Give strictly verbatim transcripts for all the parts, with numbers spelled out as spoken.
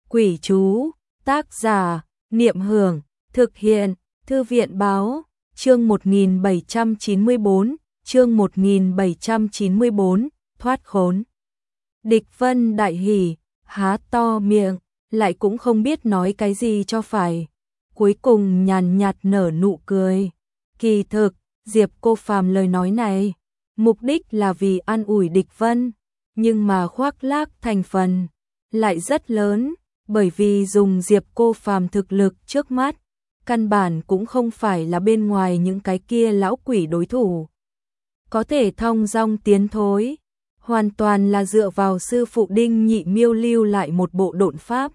Quỷ chú, tác giả, Niệm Hưởng, thực hiện, Thư viện báo, chương một nghìn bảy trăm chín mươi bốn, chương một nghìn bảy trăm chín mươi bốn, thoát khốn. Địch Vân đại hỉ, há to miệng, lại cũng không biết nói cái gì cho phải. Cuối cùng nhàn nhạt nở nụ cười. Kỳ thực, Diệp Cô Phàm lời nói này, mục đích là vì an ủi Địch Vân, nhưng mà khoác lác thành phần lại rất lớn, bởi vì dùng Diệp Cô Phàm thực lực trước mắt, căn bản cũng không phải là bên ngoài những cái kia lão quỷ đối thủ. Có thể thong dong tiến thối, hoàn toàn là dựa vào sư phụ Đinh Nhị Miêu lưu lại một bộ độn pháp.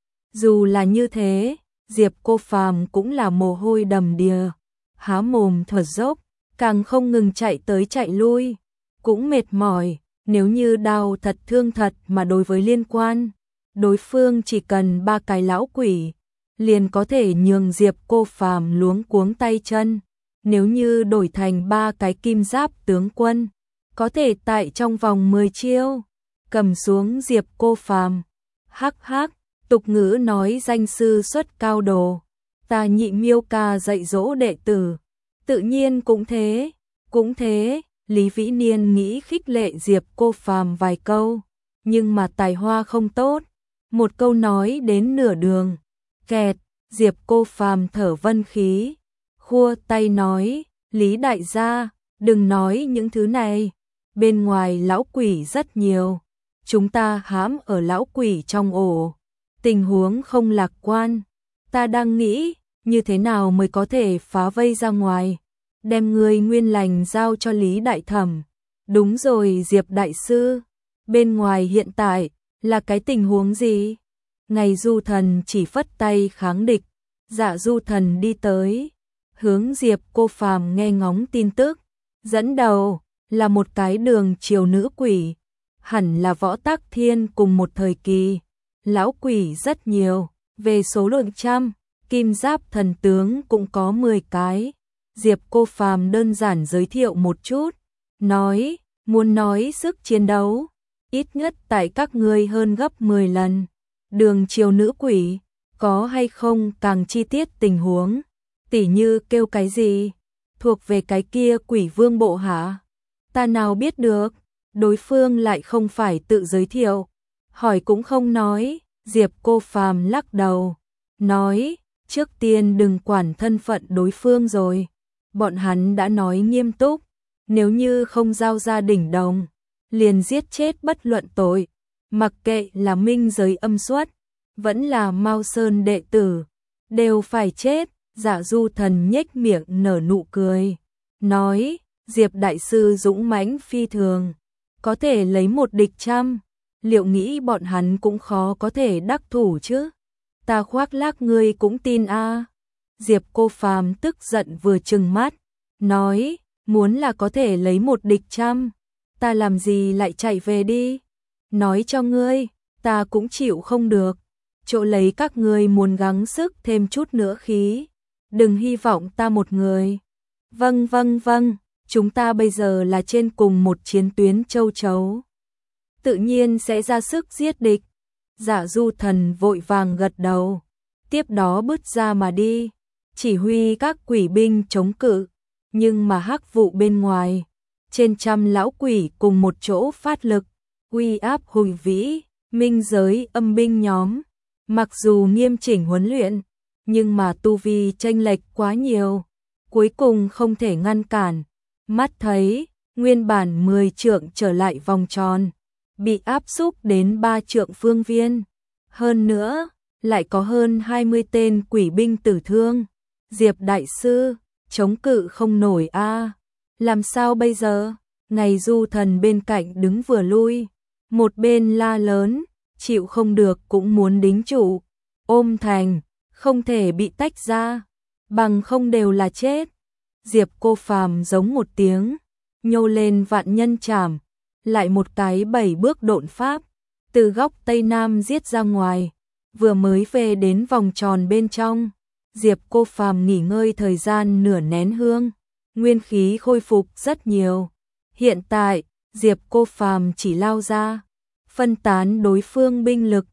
Dù là như thế, Diệp Cô Phàm cũng là mồ hôi đầm đìa, há mồm thở dốc, càng không ngừng chạy tới chạy lui, cũng mệt mỏi, nếu như đau thật thương thật mà đối với liên quan, đối phương chỉ cần ba cái lão quỷ, liền có thể nhường Diệp Cô Phàm luống cuống tay chân, nếu như đổi thành ba cái kim giáp tướng quân, có thể tại trong vòng mười chiêu, cầm xuống Diệp Cô Phàm. Hắc hắc, tục ngữ nói danh sư xuất cao đồ, ta Nhị Miêu ca dạy dỗ đệ tử, tự nhiên cũng thế, cũng thế, Lý Vĩ Niên nghĩ khích lệ Diệp Cô Phàm vài câu, nhưng mà tài hoa không tốt, một câu nói đến nửa đường, kẹt, Diệp Cô Phàm thở vân khí, khua tay nói, Lý đại gia, đừng nói những thứ này, bên ngoài lão quỷ rất nhiều, chúng ta hãm ở lão quỷ trong ổ, tình huống không lạc quan, ta đang nghĩ, như thế nào mới có thể phá vây ra ngoài, đem người nguyên lành giao cho Lý đại thẩm. Đúng rồi Diệp đại sư, bên ngoài hiện tại là cái tình huống gì? Ngày Du Thần chỉ phất tay kháng địch, Dạ Du Thần đi tới, hướng Diệp Cô Phàm nghe ngóng tin tức, dẫn đầu là một cái đường triều nữ quỷ, hẳn là Võ Tắc Thiên cùng một thời kỳ, lão quỷ rất nhiều, về số lượng trăm, kim giáp thần tướng cũng có mười cái. Diệp Cô Phàm đơn giản giới thiệu một chút, nói, muốn nói sức chiến đấu, ít nhất tại các ngươi hơn gấp mười lần. Đường triều nữ quỷ, có hay không càng chi tiết tình huống, tỉ như kêu cái gì, thuộc về cái kia quỷ vương bộ hả? Ta nào biết được, đối phương lại không phải tự giới thiệu, hỏi cũng không nói, Diệp Cô Phàm lắc đầu, nói, trước tiên đừng quản thân phận đối phương rồi, bọn hắn đã nói nghiêm túc, nếu như không giao ra đỉnh đồng, liền giết chết bất luận tội, mặc kệ là minh giới âm xuất, vẫn là Mao Sơn đệ tử, đều phải chết. Dạ Du Thần nhếch miệng nở nụ cười, nói, Diệp đại sư dũng mãnh phi thường, có thể lấy một địch trăm, liệu nghĩ bọn hắn cũng khó có thể đắc thủ chứ? Ta khoác lác ngươi cũng tin a? À? Diệp Cô Phàm tức giận vừa trừng mắt, nói, muốn là có thể lấy một địch trăm, ta làm gì lại chạy về đi? Nói cho ngươi, ta cũng chịu không được, chỗ lấy các ngươi muốn gắng sức thêm chút nữa khí, đừng hy vọng ta một người. Vâng vâng vâng, chúng ta bây giờ là trên cùng một chiến tuyến châu chấu, tự nhiên sẽ ra sức giết địch. Dạ Du Thần vội vàng gật đầu, tiếp đó bứt ra mà đi, chỉ huy các quỷ binh chống cự, nhưng mà hắc vụ bên ngoài, trên trăm lão quỷ cùng một chỗ phát lực, uy áp hùng vĩ, minh giới âm binh nhóm, mặc dù nghiêm chỉnh huấn luyện, nhưng mà tu vi chênh lệch quá nhiều, cuối cùng không thể ngăn cản, mắt thấy, nguyên bản mười trượng trở lại vòng tròn, bị áp xúc đến ba trượng phương viên, hơn nữa, lại có hơn hai mươi tên quỷ binh tử thương, Diệp đại sư, chống cự không nổi a, à. Làm sao bây giờ? Ngày Du Thần bên cạnh đứng vừa lui, một bên la lớn, chịu không được cũng muốn đính trụ, ôm thành, không thể bị tách ra, bằng không đều là chết. Diệp Cô Phàm giống một tiếng, nhô lên vạn nhân trảm, lại một cái bảy bước độn pháp, từ góc Tây Nam giết ra ngoài, vừa mới về đến vòng tròn bên trong, Diệp Cô Phàm nghỉ ngơi thời gian nửa nén hương, nguyên khí khôi phục rất nhiều. Hiện tại, Diệp Cô Phàm chỉ lao ra, phân tán đối phương binh lực,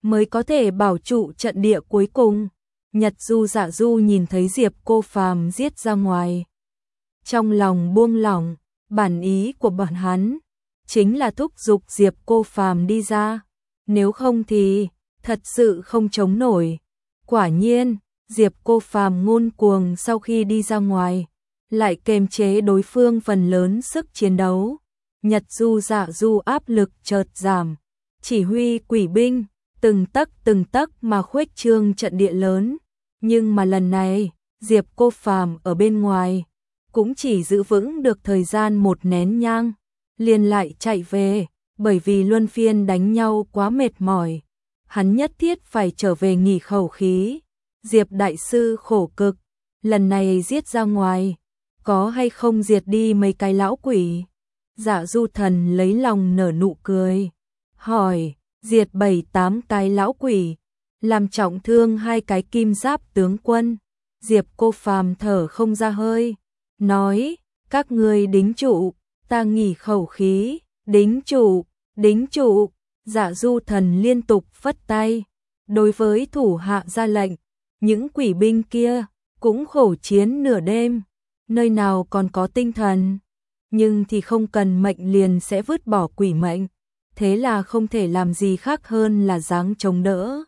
mới có thể bảo trụ trận địa cuối cùng. Nhật Du Dạ Du nhìn thấy Diệp Cô Phàm giết ra ngoài, trong lòng buông lỏng, bản ý của bọn hắn chính là thúc giục Diệp Cô Phàm đi ra, nếu không thì thật sự không chống nổi. Quả nhiên, Diệp Cô Phàm ngông cuồng sau khi đi ra ngoài, lại kềm chế đối phương phần lớn sức chiến đấu. Nhật Du Dạ Du áp lực chợt giảm, chỉ huy quỷ binh từng tấc từng tấc mà khuếch trương trận địa lớn, nhưng mà lần này, Diệp Cô Phàm ở bên ngoài cũng chỉ giữ vững được thời gian một nén nhang, liền lại chạy về, bởi vì luân phiên đánh nhau quá mệt mỏi, hắn nhất thiết phải trở về nghỉ khẩu khí. Diệp đại sư khổ cực, lần này giết ra ngoài, có hay không diệt đi mấy cái lão quỷ? Dạ Du Thần lấy lòng nở nụ cười, hỏi, diệt bảy tám cái lão quỷ, làm trọng thương hai cái kim giáp tướng quân. Diệp Cô Phàm thở không ra hơi, nói, các ngươi đính trụ, ta nghỉ khẩu khí, đính trụ, đính trụ. Dạ Du Thần liên tục phất tay, đối với thủ hạ ra lệnh, những quỷ binh kia cũng khổ chiến nửa đêm, nơi nào còn có tinh thần, nhưng thì không cần mệnh liền sẽ vứt bỏ quỷ mệnh, thế là không thể làm gì khác hơn là giáng chống đỡ.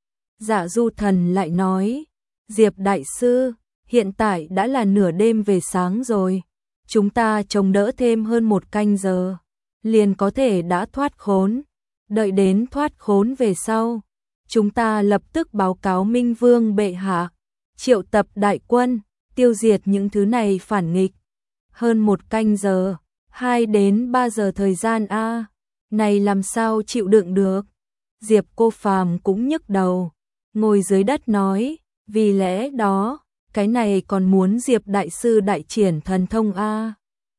Dạ Du Thần lại nói, Diệp đại sư, hiện tại đã là nửa đêm về sáng rồi, chúng ta chống đỡ thêm hơn một canh giờ, liền có thể đã thoát khốn. Đợi đến thoát khốn về sau, chúng ta lập tức báo cáo Minh Vương bệ hạ, triệu tập đại quân, tiêu diệt những thứ này phản nghịch. Hơn một canh giờ, hai đến ba giờ thời gian a, này làm sao chịu đựng được? Diệp Cô Phàm cũng nhức đầu, ngồi dưới đất nói, vì lẽ đó, cái này còn muốn Diệp đại sư đại triển thần thông a.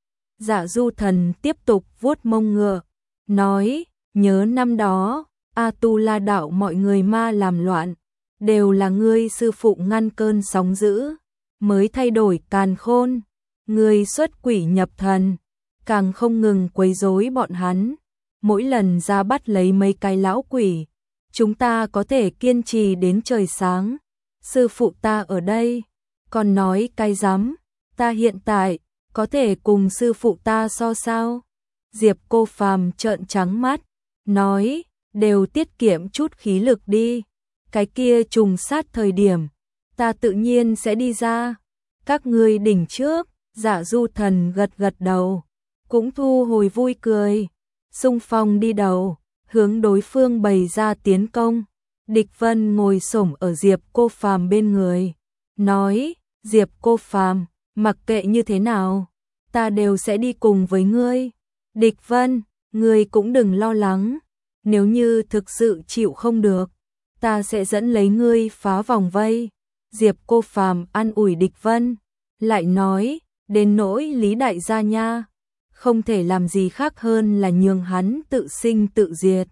Dạ Du Thần tiếp tục vuốt mông ngựa, nói, nhớ năm đó, A Tu La đạo mọi người ma làm loạn, đều là ngươi sư phụ ngăn cơn sóng dữ, mới thay đổi càn khôn, ngươi xuất quỷ nhập thần, càng không ngừng quấy rối bọn hắn, mỗi lần ra bắt lấy mấy cái lão quỷ, chúng ta có thể kiên trì đến trời sáng. Sư phụ ta ở đây, còn nói cái rắm, ta hiện tại có thể cùng sư phụ ta so sao? Diệp Cô Phàm trợn trắng mắt, nói, đều tiết kiệm chút khí lực đi, cái kia trùng sát thời điểm, ta tự nhiên sẽ đi ra, các ngươi đỉnh trước. Dạ Du Thần gật gật đầu, cũng thu hồi vui cười, xung phong đi đầu, hướng đối phương bày ra tiến công. Địch Vân ngồi xổm ở Diệp Cô Phàm bên người, nói, Diệp Cô Phàm, mặc kệ như thế nào, ta đều sẽ đi cùng với ngươi. Địch Vân, ngươi cũng đừng lo lắng, nếu như thực sự chịu không được, ta sẽ dẫn lấy ngươi phá vòng vây. Diệp Cô Phàm an ủi Địch Vân, lại nói, đến nỗi Lý đại gia nha, không thể làm gì khác hơn là nhường hắn tự sinh tự diệt.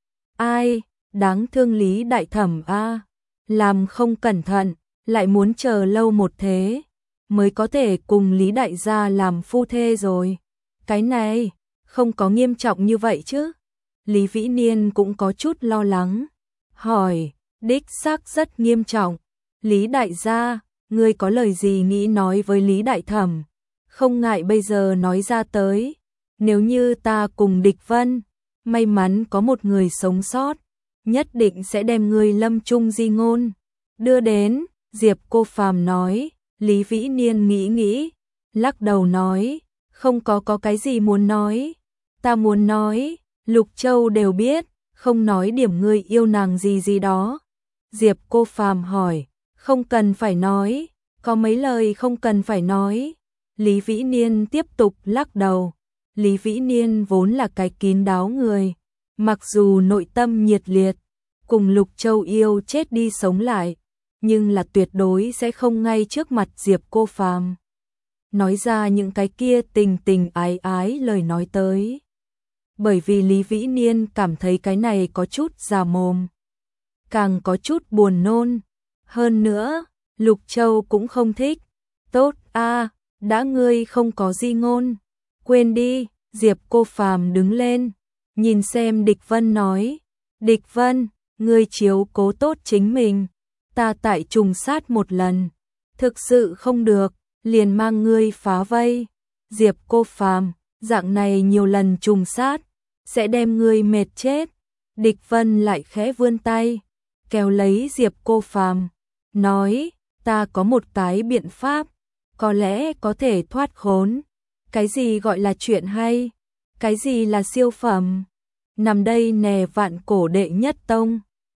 Ai, đáng thương Lý đại thẩm a, làm không cẩn thận, lại muốn chờ lâu một thế, mới có thể cùng Lý đại gia làm phu thê rồi. Cái này, không có nghiêm trọng như vậy chứ? Lý Vĩ Niên cũng có chút lo lắng, hỏi, đích xác rất nghiêm trọng. Lý đại gia, ngươi có lời gì nghĩ nói với Lý đại thẩm, không ngại bây giờ nói ra tới, nếu như ta cùng Địch Vân, may mắn có một người sống sót, nhất định sẽ đem ngươi lâm chung di ngôn đưa đến. Diệp Cô Phàm nói. Lý Vĩ Niên nghĩ nghĩ, lắc đầu nói, không có có cái gì muốn nói, ta muốn nói, Lục Châu đều biết, không nói điểm ngươi yêu nàng gì gì đó. Diệp Cô Phàm hỏi, không cần phải nói, có mấy lời không cần phải nói. Lý Vĩ Niên tiếp tục lắc đầu, Lý Vĩ Niên vốn là cái kín đáo người, mặc dù nội tâm nhiệt liệt, cùng Lục Châu yêu chết đi sống lại, nhưng là tuyệt đối sẽ không ngay trước mặt Diệp Cô Phàm nói ra những cái kia tình tình ái ái lời nói tới. Bởi vì Lý Vĩ Niên cảm thấy cái này có chút già mồm, càng có chút buồn nôn. Hơn nữa, Lục Châu cũng không thích. Tốt a, đã ngươi không có di ngôn, quên đi. Diệp Cô Phàm đứng lên, nhìn xem Địch Vân nói, Địch Vân, ngươi chiếu cố tốt chính mình, ta tại trùng sát một lần, thực sự không được, liền mang ngươi phá vây. Diệp Cô Phàm, dạng này nhiều lần trùng sát, sẽ đem ngươi mệt chết. Địch Vân lại khẽ vươn tay, kéo lấy Diệp Cô Phàm, nói, ta có một cái biện pháp, có lẽ có thể thoát khốn. Cái gì gọi là chuyện hay? Cái gì là siêu phẩm? Nằm đây nè vạn cổ đệ nhất tông.